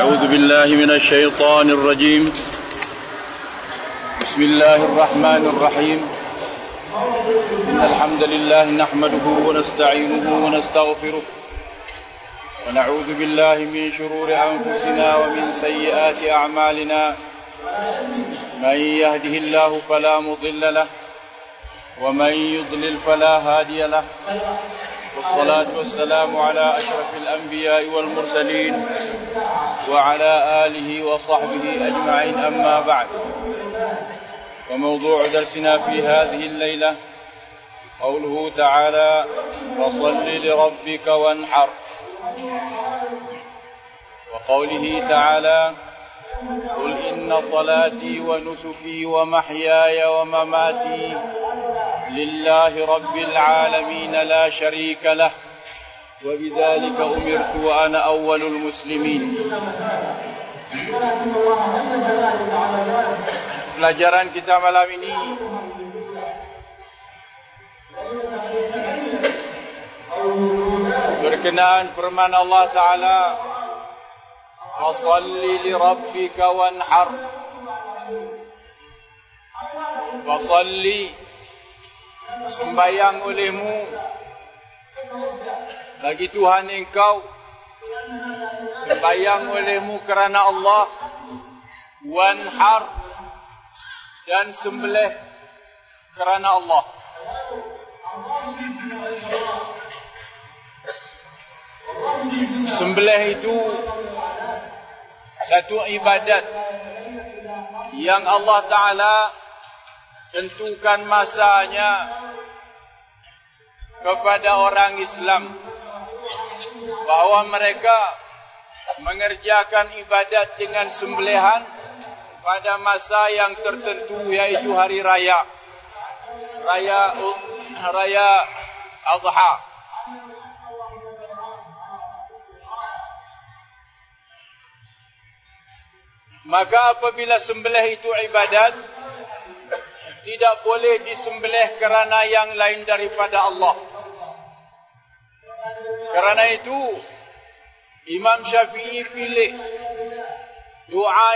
أعوذ بالله من الشيطان الرجيم. بسم الله الرحمن الرحيم. إن الحمد لله نحمده ونستعينه ونستغفره ونعوذ بالله من شرور أنفسنا ومن سيئات أعمالنا. من يهده الله فلا مضل له ومن يضلل فلا هادي له. والصلاة والسلام على أشرف الأنبياء والمرسلين وعلى آله وصحبه أجمعين، أما بعد. وموضوع درسنا في هذه الليلة قوله تعالى: فصل لربك وانحر. وقوله تعالى: قل إن صلاتي ونسكي ومحياي ومماتي لله رب العالمين لا شريك له وبذلك أمرت وأنا أول المسلمين. Pelajaran kita malam ini berkenaan firman Allah Ta'ala: Fasalli li rabbika wanhar. Fasalli, sembayang olehmu bagi Tuhan engkau, sembayang olehmu kerana Allah. Wanhar, dan sembelih kerana Allah. Sembelih itu satu ibadat yang Allah Ta'ala tentukan masanya kepada orang Islam, bahawa mereka mengerjakan ibadat dengan sembelihan pada masa yang tertentu, yaitu hari raya Adha. Maka apabila sembelih itu ibadat, tidak boleh disembelih kerana yang lain daripada Allah. Kerana itu Imam Syafi'i pilih doa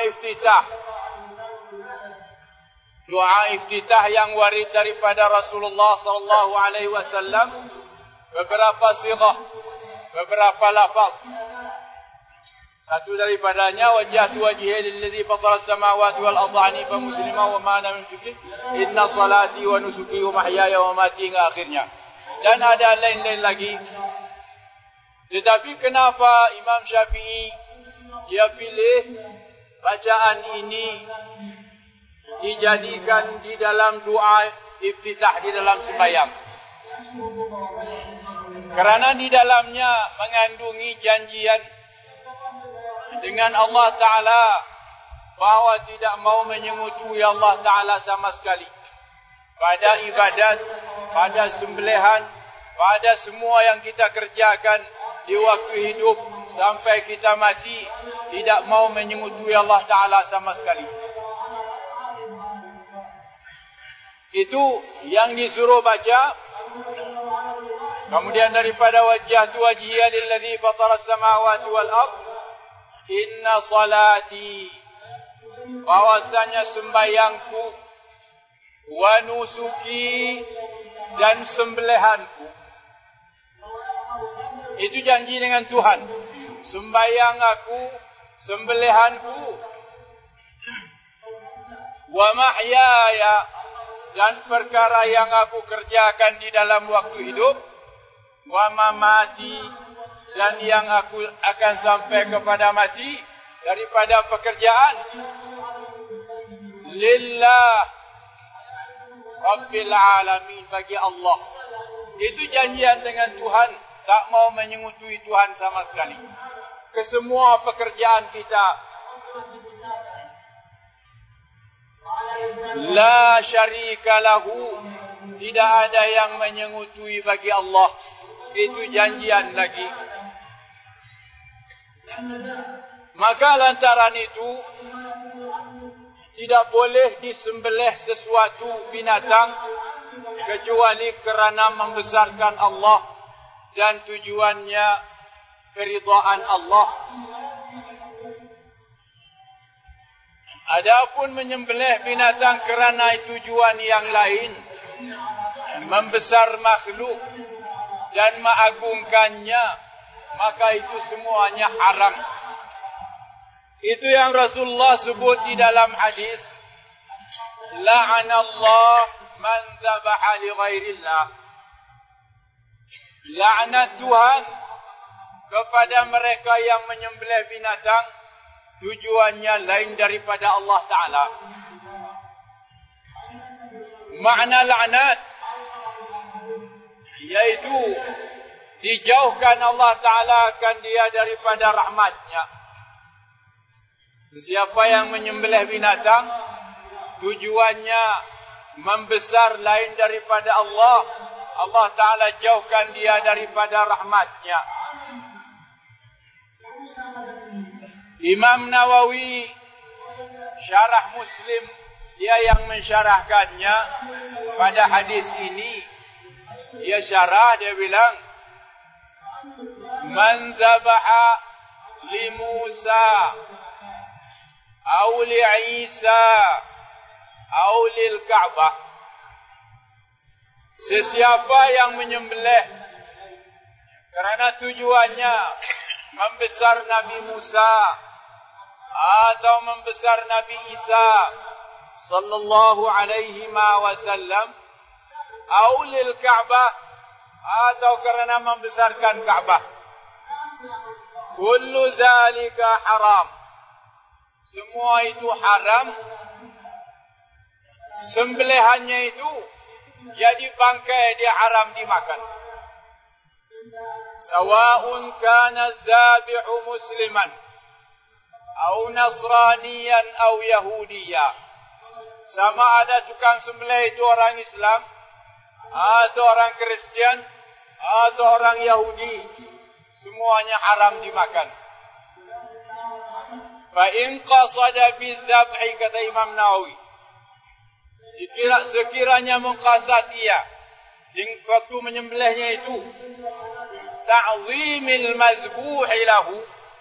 iftitah yang warid daripada Rasulullah sallallahu alaihi wasallam, beberapa sighah, beberapa lafaz. Satu daripadanya: wajjahtu wajhiya lilladzi fatara as-samawati wal arda hanifan musliman wa ma ana minal musyrikin, inna salati wa nusuki wa mahyaya wa mamati, hingga akhirnya. Dan ada lain-lain lagi. Tetapi kenapa Imam Syafi'i dia pilih bacaan ini dijadikan di dalam doa iftitah di dalam sembahyang? Kerana di dalamnya mengandungi janjian dengan Allah Ta'ala bahawa tidak mau menyengutui Allah Ta'ala sama sekali pada ibadat, pada sembelihan, pada semua yang kita kerjakan di waktu hidup sampai kita mati. Tidak mau menyengutui Allah Ta'ala sama sekali. Itu yang disuruh baca. Kemudian daripada wajjahtu wajhiya lilladzi fatara as-samawati wal ard, inna salati, bahwasanya sembayangku, wa nusuki, dan sembelihanku. Itu janji dengan Tuhan. Sembayang aku, sembelihanku, wa mahyaya, dan perkara yang aku kerjakan di dalam waktu hidup, wa mamati, dan yang aku akan sampai kepada mati daripada pekerjaan, lillah rabbil alamin, bagi Allah. Itu janjian dengan Tuhan, tak mau menyengutui Tuhan sama sekali. Kesemua pekerjaan kita, la syarika lahu, tidak ada yang menyengutui bagi Allah. Itu janjian lagi. Maka lantaran itu tidak boleh disembelih sesuatu binatang kecuali kerana membesarkan Allah dan tujuannya keridhaan Allah. Adapun menyembelih binatang kerana tujuan yang lain, membesar makhluk dan mengagungkannya, maka itu semuanya haram. Itu yang Rasulullah sebut di dalam hadis, la'anallah man dhabaha li ghairillah. Laknat Tuhan kepada mereka yang menyembelih binatang tujuannya lain daripada Allah Ta'ala. Makna laknat yaitu dijauhkan Allah Ta'ala akan dia daripada rahmatnya. Sesiapa yang menyembelih binatang tujuannya membesar lain daripada Allah, Allah Ta'ala jauhkan dia daripada rahmatnya. Imam Nawawi syarah Muslim, dia yang mensyarahkannya pada hadis ini. Dia syarah, dia bilang, man dhabaha li Musa au li Isa au lil Ka'bah. Sesiapa yang menyembelih kerana tujuannya membesar Nabi Musa atau membesar Nabi Isa sallallahu alaihi wasallam, au lil Ka'bah, atau kerana membesarkan Ka'bah, kullu dzalika haram. Semua itu haram. Sembelihannya itu jadi bangkai, dia haram dimakan. Sawa'un kana dzabi'u musliman au nasraniyan au yahudiya. Sama ada tukang sembelih itu orang Islam atau orang Kristian atau orang Yahudi, semuanya haram dimakan. Fa in qasada bidzabhi, kata Imam Nawawi, sekiranya mengqasad ia di waktu menyembelihnya itu ta'zimil mazbuhi lahu,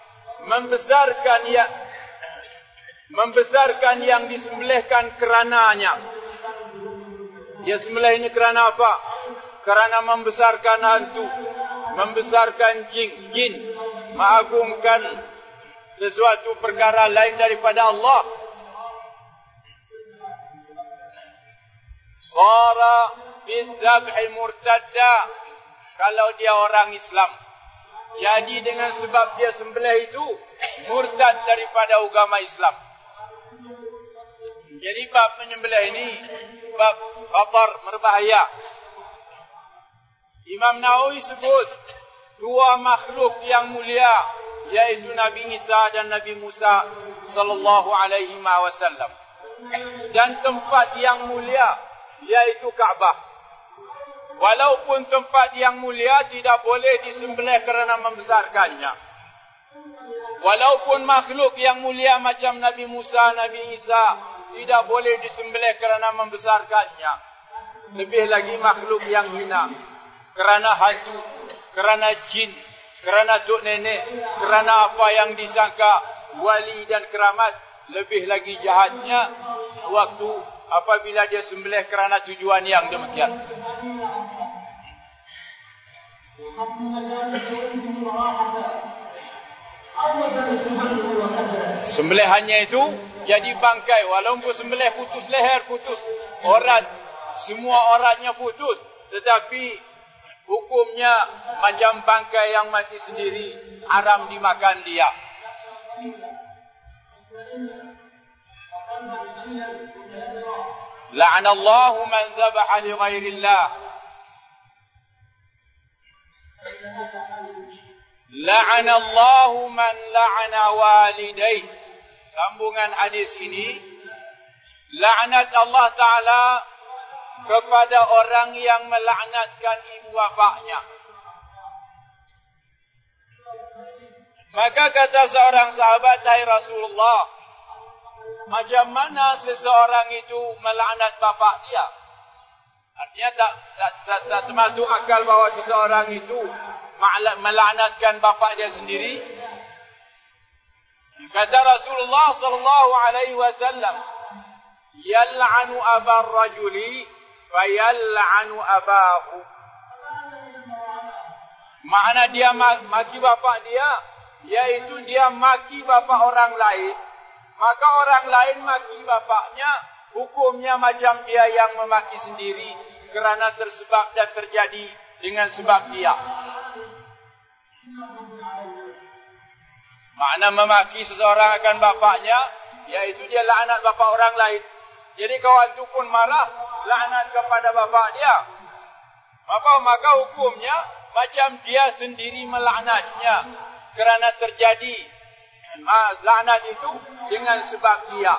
membesarkan yang disembelihkan kerananya. Dia sembelih ini kerana apa? Kerana membesarkan hantu, membesarkan jin, mengagungkan sesuatu perkara lain daripada Allah. Sara bidzabhi murtadda, kalau dia orang Islam, jadi dengan sebab dia sembelih itu murtad daripada agama Islam. Jadi bab menyembelih ini bab khatar, berbahaya. Imam Nawawi sebut dua makhluk yang mulia, yaitu Nabi Isa dan Nabi Musa sallallahu alaihi wasallam, dan tempat yang mulia yaitu Ka'bah. Walaupun tempat yang mulia tidak boleh disembelih kerana membesarkannya. Walaupun makhluk yang mulia macam Nabi Musa, Nabi Isa tidak boleh disembelih kerana membesarkannya. Lebih lagi makhluk yang hina, kerana hantu, kerana jin, kerana tok nenek, kerana apa yang disangka wali dan keramat. Lebih lagi jahatnya waktu apabila dia sembelih kerana tujuan yang demikian. Sembelihannya itu jadi bangkai, walaupun sembelih putus leher, putus orat, semua oratnya putus, tetapi hukumnya macam bangkai yang mati sendiri, haram dimakan dia. La'anallahu man dhabaha li ghairillah. La'anallahu man la'ana walidayh. Sambungan hadis ini, laknat Allah Ta'ala kepada orang yang melaknatkan ibu bapaknya. Maka kata seorang sahabat, hai Rasulullah, macam mana seseorang itu melaknat bapak dia? Artinya tak termasuk akal bahawa seseorang itu melaknatkan bapak dia sendiri. Kata Rasulullah sallallahu alaihi wasallam, yal'anu abar rajuli fa yal'anu abahu. Makna dia maki bapak dia, yaitu dia maki bapak orang lain, maka orang lain maki bapaknya, hukumnya macam dia yang memaki sendiri, kerana tersebab dan terjadi dengan sebab dia. Makna memaki seseorang akan bapaknya, yaitu dia laknat bapak orang lain. Jadi kawan itu pun marah, laknat kepada bapak dia. Maka hukumnya macam dia sendiri melaknatnya, kerana terjadi laknat itu dengan sebab dia.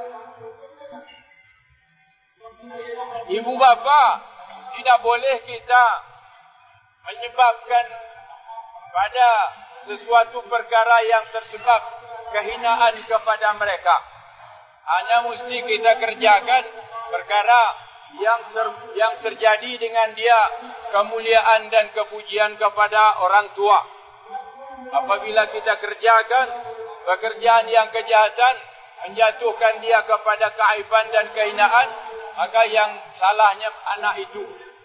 Ibu bapa tidak boleh kita menyebabkan pada sesuatu perkara yang tersebab kehinaan kepada mereka. Hanya mesti kita kerjakan perkara yang terjadi dengan dia kemuliaan dan kepujian kepada orang tua. Apabila kita kerjakan pekerjaan yang kejahatan, menjatuhkan dia kepada keaiban dan kehinaan, maka yang salahnya anak itu.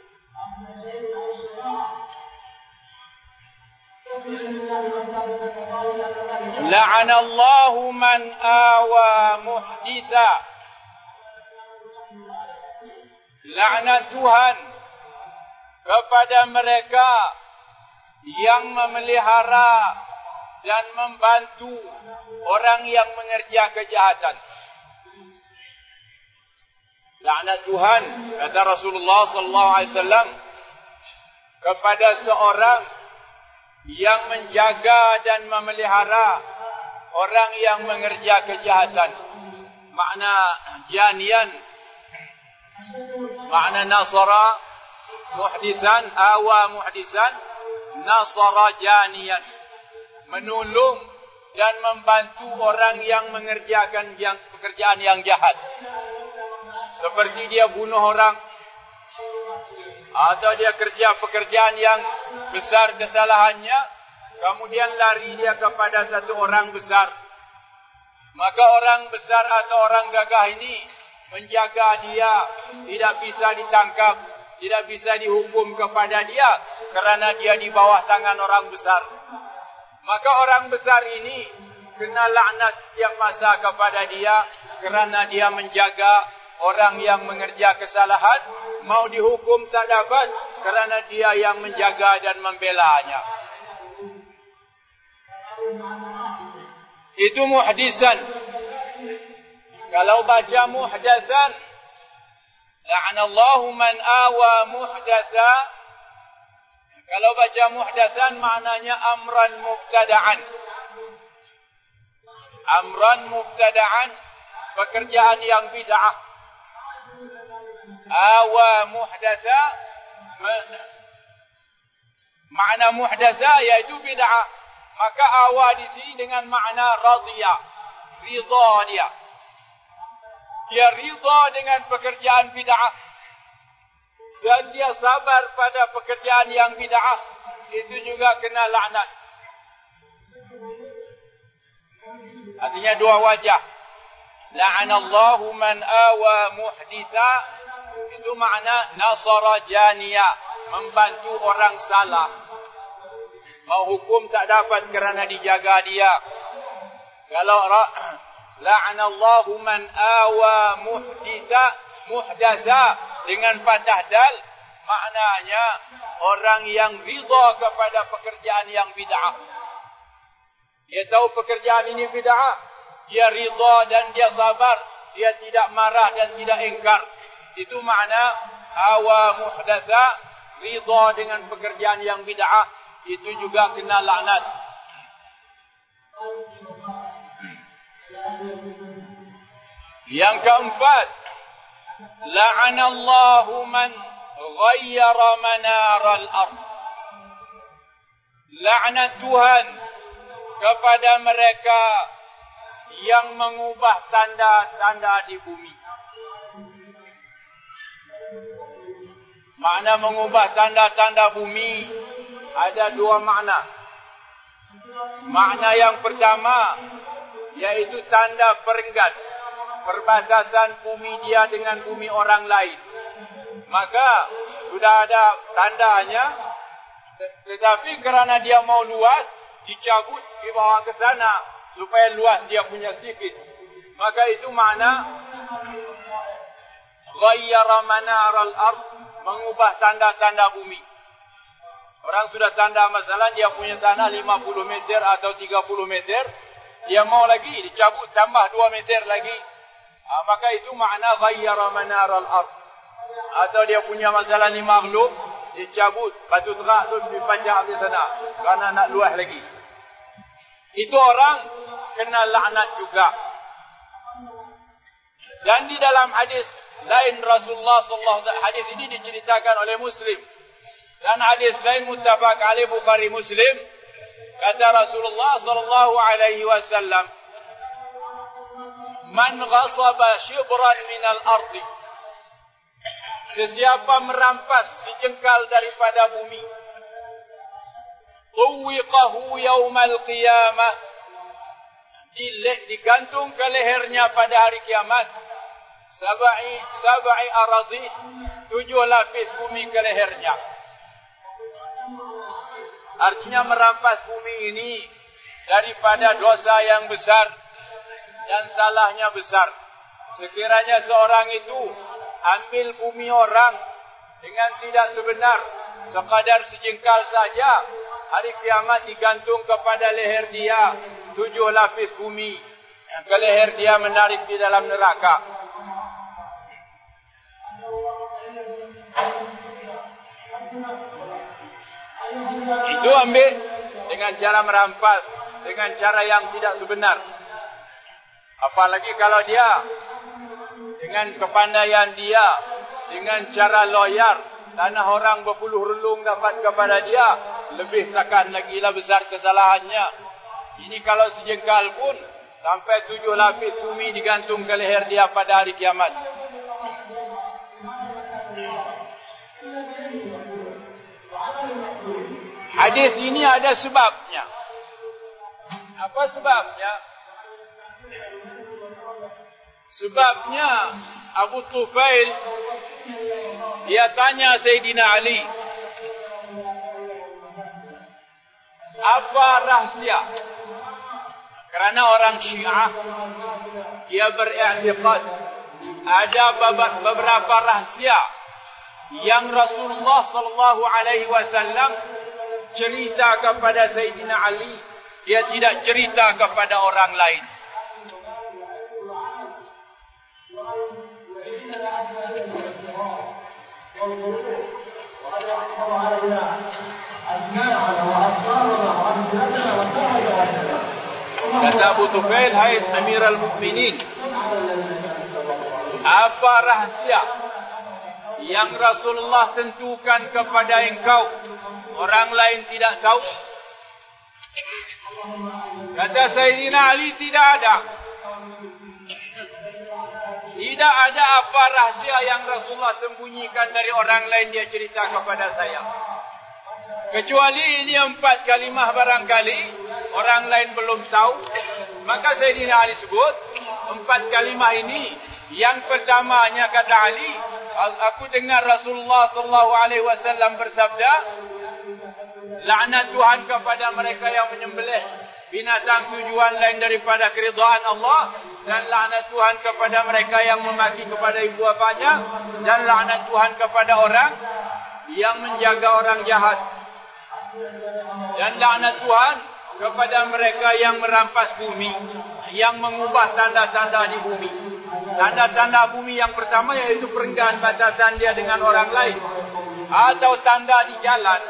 La'anallahu man awa muhditha. Laknat Tuhan kepada mereka yang memelihara dan membantu orang yang mengerja kejahatan. Laknat Tuhan, kata Rasulullah sallallahu alaihi wasallam, kepada seorang yang menjaga dan memelihara orang yang mengerja kejahatan. Makna janian, makna nasara muhdisan, awa muhdisan, nasara janian, menolong dan membantu orang yang mengerjakan pekerjaan yang jahat. Seperti dia bunuh orang, atau dia kerja pekerjaan yang besar kesalahannya, kemudian lari dia kepada satu orang besar. Maka orang besar atau orang gagah ini menjaga dia, tidak bisa ditangkap, tidak bisa dihukum kepada dia, kerana dia di bawah tangan orang besar. Maka orang besar ini kena laknat setiap masa kepada dia, kerana dia menjaga orang yang mengerja kesalahan, mau dihukum tak dapat, kerana dia yang menjaga dan membelanya. Itu muhdisan. Kalau baca muhdasan, la'anallahu man awa muhdasa. Kalau baca muhdasan maknanya amran mubtada'an. Amran mubtada'an, pekerjaan yang bid'ah. Awa muhdasa, makna muhdasa yaitu bid'ah. Maka awa di sini dengan makna radhiya, ridha dia. Dia ridha dengan pekerjaan bid'ah dan dia sabar pada pekerjaan yang bid'ah, itu juga kena laknat. Artinya dua wajah. La'anallahu man awa muhditha, itu makna nasara janiya, membantu orang salah. Mau hukum tak dapat kerana dijaga dia. Kalau la'anallahu man awa muhdatha dengan fathah dal, maknanya orang yang ridha kepada pekerjaan yang bid'ah. Dia tahu pekerjaan ini bid'ah, dia ridha dan dia sabar, dia tidak marah dan tidak ingkar. Itu makna awa muhdatha, ridha dengan pekerjaan yang bid'ah, itu juga kena laknat. Yang keempat, la'anallahu man ghayyara manaral ard. Laknat Tuhan kepada mereka yang mengubah tanda-tanda di bumi. Makna mengubah tanda-tanda bumi ada dua makna. Makna yang pertama, yaitu tanda perenggan, perbatasan bumi dia dengan bumi orang lain. Maka sudah ada tandanya, tetapi kerana dia mau luas, dicabut, dibawa ke sana supaya luas dia punya sedikit. Maka itu makna ghayyara manaral ard, mengubah tanda-tanda bumi. Orang sudah tanda masalah dia punya tanah 50 meter atau 30 meter, dia mau lagi dicabut tambah 2 meter lagi. Maka itu makna ghayyara manaral ard. Atau dia punya masalah ni makhluk, dicabut batu terak tu dipajak di sana kerana nak luas lagi. Itu orang kena laknat juga. Dan di dalam hadis lain Rasulullah sallallahu alaihi wasallam, hadis ini diceritakan oleh Muslim. Dan hadis lain muttafaq alaih Bukhari Muslim, kata Rasulullah sallallahu alaihi wasallam, "Man ghasaba shibran minal ardi." Sesiapa merampas sejengkal daripada bumi, tuwiqahu yaumal qiyamah, digantung ke lehernya pada hari kiamat, sab'i aradin, 7 lapis bumi ke lehernya. Artinya merampas bumi ini daripada dosa yang besar dan salahnya besar. Sekiranya seorang itu ambil bumi orang dengan tidak sebenar, sekadar sejengkal saja, hari kiamat digantung kepada leher dia 7 lapis bumi yang ke leher dia, menarik di dalam neraka. Itu ambil dengan cara merampas, dengan cara yang tidak sebenar. Apalagi kalau dia dengan kepandaian dia, dengan cara loyal, tanah orang berpuluh relung dapat kepada dia, lebih sakan lagi lah besar kesalahannya. Ini kalau sejengkal pun sampai 7 lapis bumi digantung ke leher dia pada hari kiamat. Hadis ini ada sebabnya. Apa sebabnya? Sebabnya Abu Tufail dia tanya Sayyidina Ali, apa rahsia? Kerana orang Syiah dia beriktikad ada beberapa rahsia yang Rasulullah sallallahu alaihi wasallam cerita kepada Sayyidina Ali, dia tidak cerita kepada orang lain. Kata Abu Tufail, hai Amirul Mukminin, apa rahsia yang Rasulullah tentukan kepada engkau, orang lain tidak tahu? Kata Sayyidina Ali, tidak ada. Tidak ada apa rahsia yang Rasulullah sembunyikan dari orang lain dia cerita kepada saya. Kecuali ini 4 kalimah barangkali orang lain belum tahu. Maka Sayyidina Ali sebut 4 kalimah ini. Yang pertamanya kata Ali, aku dengar Rasulullah sallallahu alaihi wasallam bersabda, laknat Tuhan kepada mereka yang menyembelih binatang tujuan lain daripada keridhaan Allah, dan laknat Tuhan kepada mereka yang memaki kepada ibu bapanya, dan laknat Tuhan kepada orang yang menjaga orang jahat, dan laknat Tuhan kepada mereka yang merampas bumi, yang mengubah tanda-tanda di bumi. Tanda-tanda bumi yang pertama yaitu perenggan batasan dia dengan orang lain, atau tanda di jalan.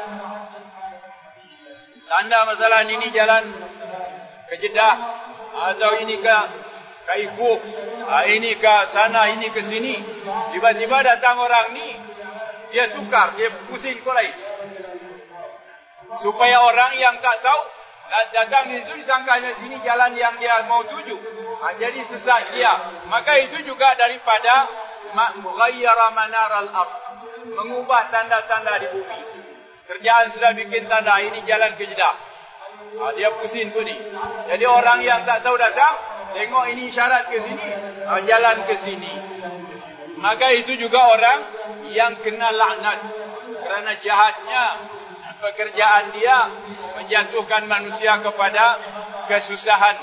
Tanda masalah ini jalan ke Jeddah, atau ini ke Ikuk, ini ke sana, ini ke sini. Tiba-tiba datang orang ni, dia tukar, dia pusing ke lain. Supaya orang yang tak tahu datang itu disangkanya sini jalan yang dia mau tuju. Jadi sesat dia. Maka itu juga daripada mughayyara manaral ard, mengubah tanda-tanda di bumi. Kerjaan sudah bikin tanda, ini jalan ke Jeddah. Dia pusing tu ni. Jadi orang yang tak tahu datang, Tengok ini isyarat ke sini, jalan ke sini. Maka itu juga orang yang kena laknat kerana jahatnya pekerjaan dia menjatuhkan manusia kepada kesusahan.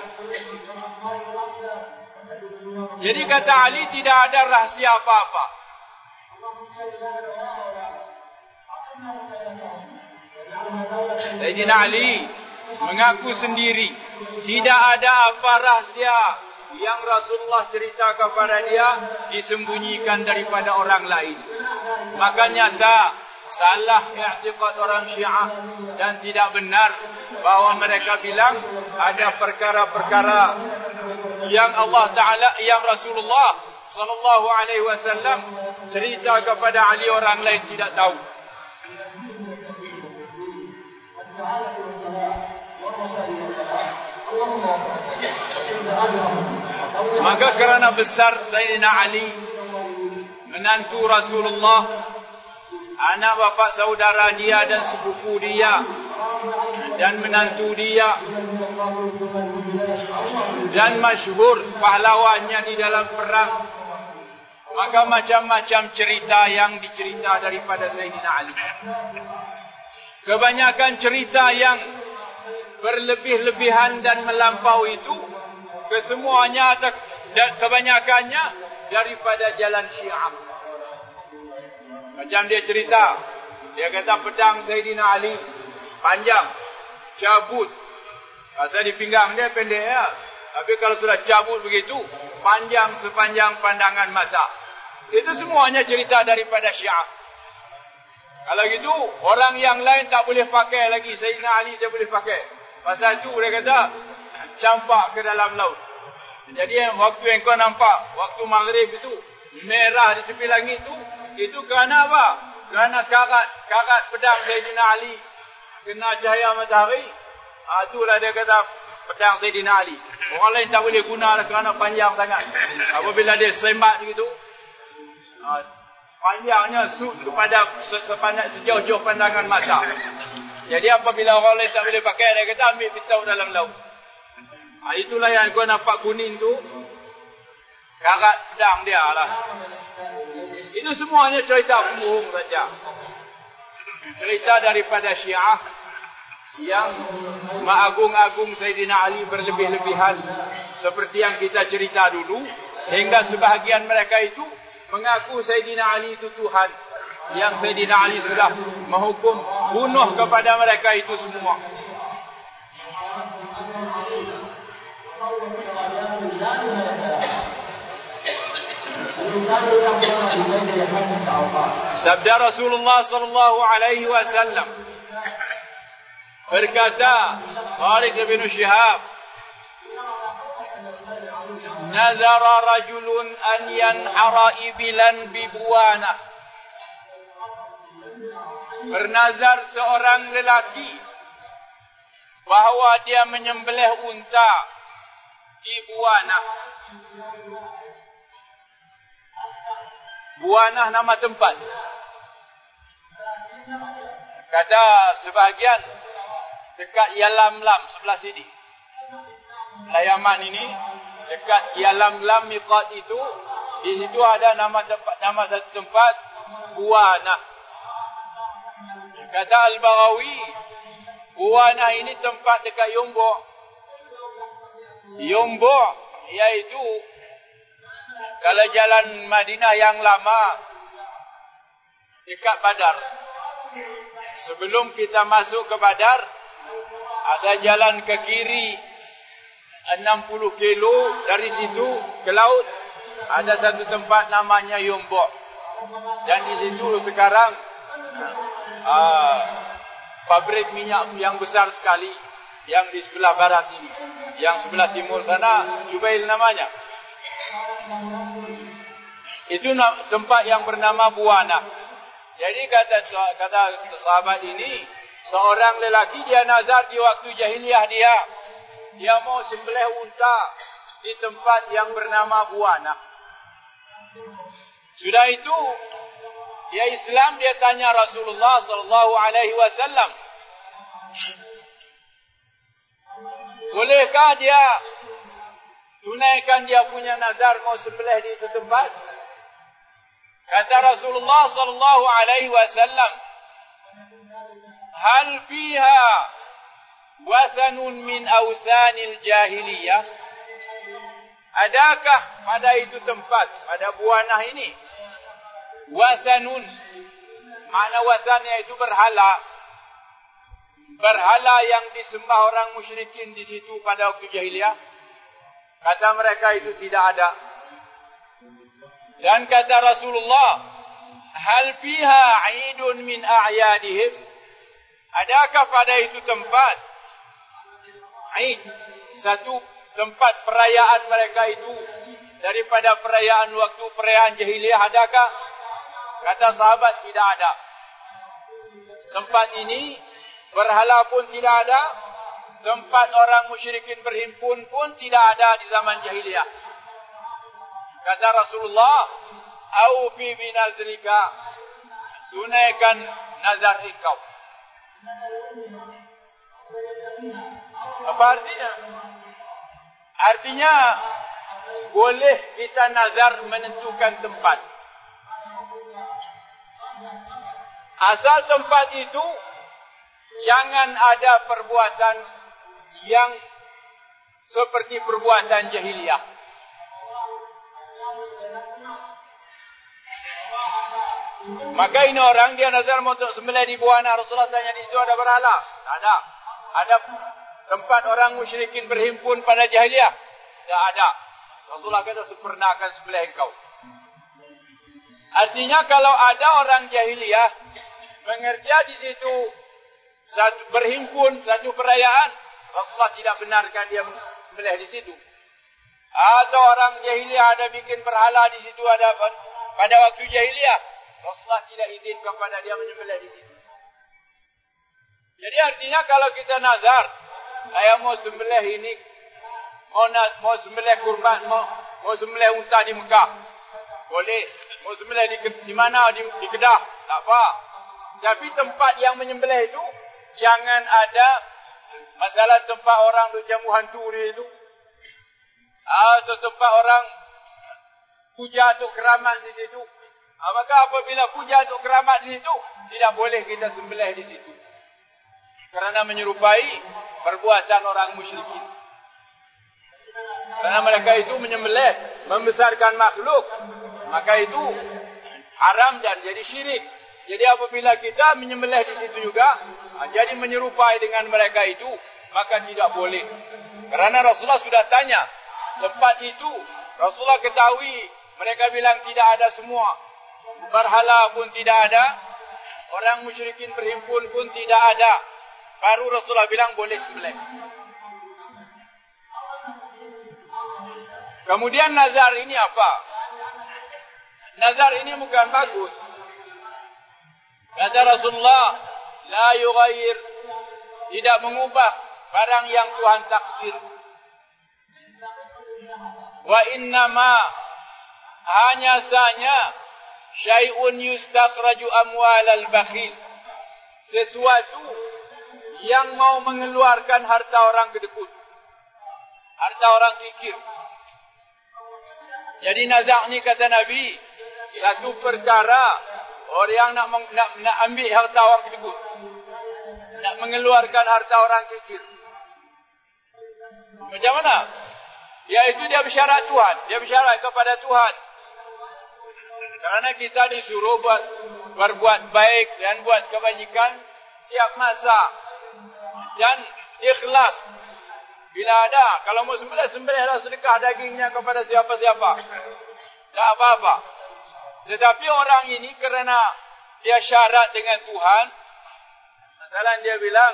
Jadi kata Ali, tidak ada rahsia apa-apa. Sayyidina Ali mengaku sendiri tidak ada apa rahsia yang Rasulullah cerita kepada dia disembunyikan daripada orang lain. Maka nyata salah i'tiqad orang Syiah dan tidak benar bahawa mereka bilang ada perkara-perkara yang Allah Ta'ala, yang Rasulullah sallallahu alaihi wasallam cerita kepada Ali orang lain tidak tahu. Maka kerana besar Sayyidina Ali, menantu Rasulullah, anak bapa saudara dia dan sepupu dia dan menantu dia, dan masyhur pahlawannya di dalam perang, maka macam-macam cerita yang dicerita daripada Sayyidina Ali. Kebanyakan cerita yang berlebih-lebihan dan melampau itu kesemuanya atau kebanyakannya daripada jalan Syiah. Macam dia cerita, dia kata pedang Sayyidina Ali panjang, cabut. Pasal di pinggang dia pendek ya. Tapi kalau sudah cabut begitu, panjang sepanjang pandangan mata. Itu semuanya cerita daripada Syiah. Kalau gitu, orang yang lain tak boleh pakai lagi. Sayyidina Ali dia boleh pakai. Pasal itu dia kata, campak ke dalam laut. Jadi waktu yang kau nampak, waktu maghrib itu, merah di tepi langit itu kerana apa? Kerana karat pedang Sayyidina Ali kena cahaya matahari. Itulah dia kata pedang Sayyidina Ali. Orang lain tak boleh guna kerana panjang sangat. Apabila dia semak begitu, panjangnya kepada sejauh-jauh pandangan mata. Jadi apabila orang lain tak boleh pakai, dia kata ambil pitau dalam laut. Itulah yang kau nampak kuning tu, karat pedang dia lah. Itu semuanya cerita bohong saja. Cerita daripada Syiah yang mengagung-agung Sayyidina Ali berlebih-lebihan, seperti yang kita cerita dulu, hingga sebahagian mereka itu mengaku Sayyidina Ali itu Tuhan, yang Sayyidina Ali sudah menghukum bunuh kepada mereka itu semua. Sabda Rasulullah sallallahu alaihi wasallam, berkata Khalid bin Syihab, nazara rajulun an yanhara ibilan bibuana. Bernazar seorang lelaki bahawa dia menyembelih unta di Buana. Buana nama tempat. Kata sebahagian dekat Yalamlam sebelah sini. Yaman ini dekat Yalamlam miqat itu, di situ ada nama tempat, nama satu tempat Buana. Kata Al-Baghawi, Buana ini tempat dekat Yombok. Yombok iaitu kalau jalan Madinah yang lama dekat Badar. Sebelum kita masuk ke Badar, ada jalan ke kiri 60 kilo dari situ ke laut, ada satu tempat namanya Yombok. Dan di situ sekarang pabrik minyak yang besar sekali yang di sebelah barat ini. Yang sebelah timur sana Jubail namanya. Itu tempat yang bernama Buana. Jadi kata sahabat ini, seorang lelaki dia nazar di waktu jahiliyah dia mau sembelih unta di tempat yang bernama Buana. Sudah itu dia Islam, dia tanya Rasulullah sallallahu alaihi wasallam, bolehkah dia tunaikan dia punya nazar mau sembelih di itu tempat. Kata Rasulullah sallallahu alaihi wasallam, hal fiha wathanun min awsanil jahiliyah? Adakah pada itu tempat, pada buanah ini, wathanun, makna wathannya itu berhala, berhala yang disembah orang musyrikin di situ pada waktu jahiliyah? Kata mereka itu tidak ada. Dan kata Rasulullah, hal fiha 'idun min a'yadihim? Adakah pada itu tempat 'id, satu tempat perayaan mereka itu daripada perayaan waktu perayaan jahiliyah, adakah? Kata sahabat, tidak ada. Tempat ini berhala pun tidak ada, tempat orang musyrikin berhimpun pun tidak ada di zaman jahiliyah. Kata Rasulullah, aufi binazrika, tunaikan nazar engkau. Apa artinya? Artinya boleh kita nazar menentukan tempat, asal tempat itu jangan ada perbuatan yang seperti perbuatan jahiliyah. Maka ini orang dia nazar untuk sembelih di buana. Rasulullah tanya, di situ ada berhala? Tak ada. Ada tempat orang musyrikin berhimpun pada jahiliyah? Tak ada. Rasulullah kata, sempurnakan sembelih engkau. Artinya kalau ada orang jahiliyah mengerja di situ satu berhimpun, satu perayaan, Rasulullah tidak benarkan dia sembelih di situ. Atau orang jahiliyah ada bikin berhala di situ, ada pada waktu jahiliyah, Rasulullah tidak izin kepada dia menyembelih di situ. Jadi artinya kalau kita nazar, saya mau sembelih ini, mau sembelih kurban, mau sembelih unta di Mekah, boleh. Mau sembelih di mana? Di Kedah, tak apa. Tapi tempat yang menyembelih itu jangan ada masalah tempat orang duk jamu hantu itu, atau tempat orang puja atau keramat di situ. Maka apabila puja atau keramat di situ, tidak boleh kita sembelih di situ, kerana menyerupai perbuatan orang musyrikin. Kerana mereka itu menyembelih, membesarkan makhluk, maka itu haram dan jadi syirik. Jadi apabila kita menyembelih di situ juga, jadi menyerupai dengan mereka itu, maka tidak boleh. Kerana Rasulullah sudah tanya, tempat itu Rasulullah ketahui, mereka bilang tidak ada semua. Berhala pun tidak ada, orang musyrikin berhimpun pun tidak ada. Baru Rasulullah bilang boleh sembelih. Kemudian nazar ini apa? Nazar ini bukan bagus. Kata Rasulullah, la yughayyir, tidak mengubah barang yang Tuhan takdir. Wa innama, hanya saja syai'un yustakhraju amwalal bakhil, sesuatu yang mau mengeluarkan harta orang kedekut, harta orang kikir. Jadi nazar ni kata Nabi, satu perkara orang yang nak ambil harta orang kedekut, nak mengeluarkan harta orang kikir. Macam mana? Iaitu dia bersyarat Tuhan, dia bersyarat kepada Tuhan. Kerana kita disuruh berbuat baik dan buat kebajikan tiap masa. Dan ikhlas. Bila ada, kalau mau sembelih, sembelihlah sedekah dagingnya kepada siapa-siapa. Tak apa-apa. Tetapi orang ini kerana dia syarat dengan Tuhan, masalah dia bilang,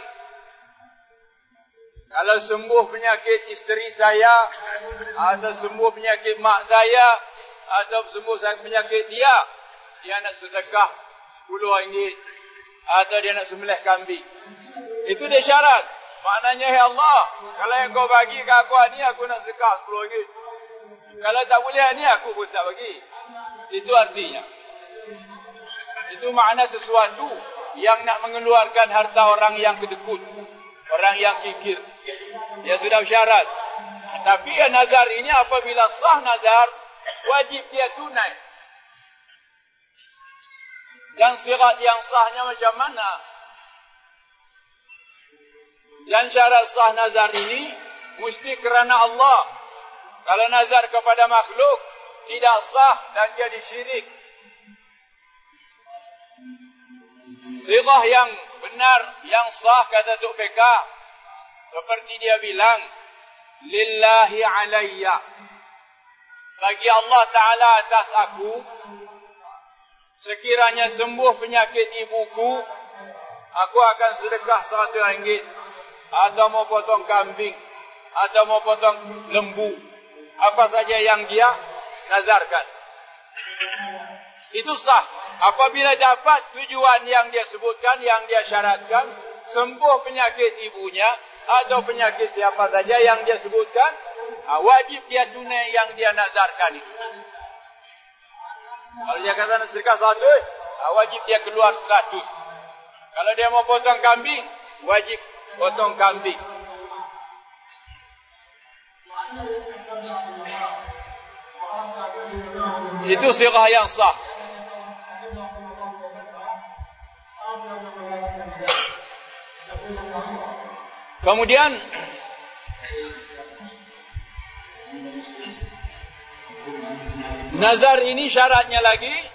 kalau sembuh penyakit isteri saya, atau sembuh penyakit mak saya, atau sembuh penyakit dia nak sedekah RM10, atau dia nak sembelih kambing. Itu dia syarat. Maknanya, ya Allah, kalau yang kau bagi ke aku ni, aku nak sedekah RM10. Kalau tak boleh ni, aku pun tak bagi. Itu artinya. Itu makna sesuatu yang nak mengeluarkan harta orang yang kedekut, orang yang kikir. Dia sudah bersyarat. Tapi nazar ini apabila sah nazar, wajib dia tunai. Dan syarat yang sahnya macam mana? Dan syarat sah nazar ini mesti kerana Allah. Kalau nazar kepada makhluk tidak sah dan jadi syirik. Sirah yang benar, yang sah kata Tok PK, seperti dia bilang, lillahi alayya, bagi Allah Ta'ala atas aku, sekiranya sembuh penyakit ibuku, aku akan sedekah 100 ringgit, atau mau potong kambing, atau mau potong lembu, apa saja yang dia nazarkan. Itu sah apabila dapat tujuan yang dia sebutkan, yang dia syaratkan, sembuh penyakit ibunya atau penyakit siapa saja yang dia sebutkan, wajib dia tunai yang dia nazarkan itu. Kalau dia kata nak sedekah 100, wajib dia keluar 100. Kalau dia mau potong kambing, wajib potong kambing. Itu sirah yang sah. Kemudian nazar ini syaratnya lagi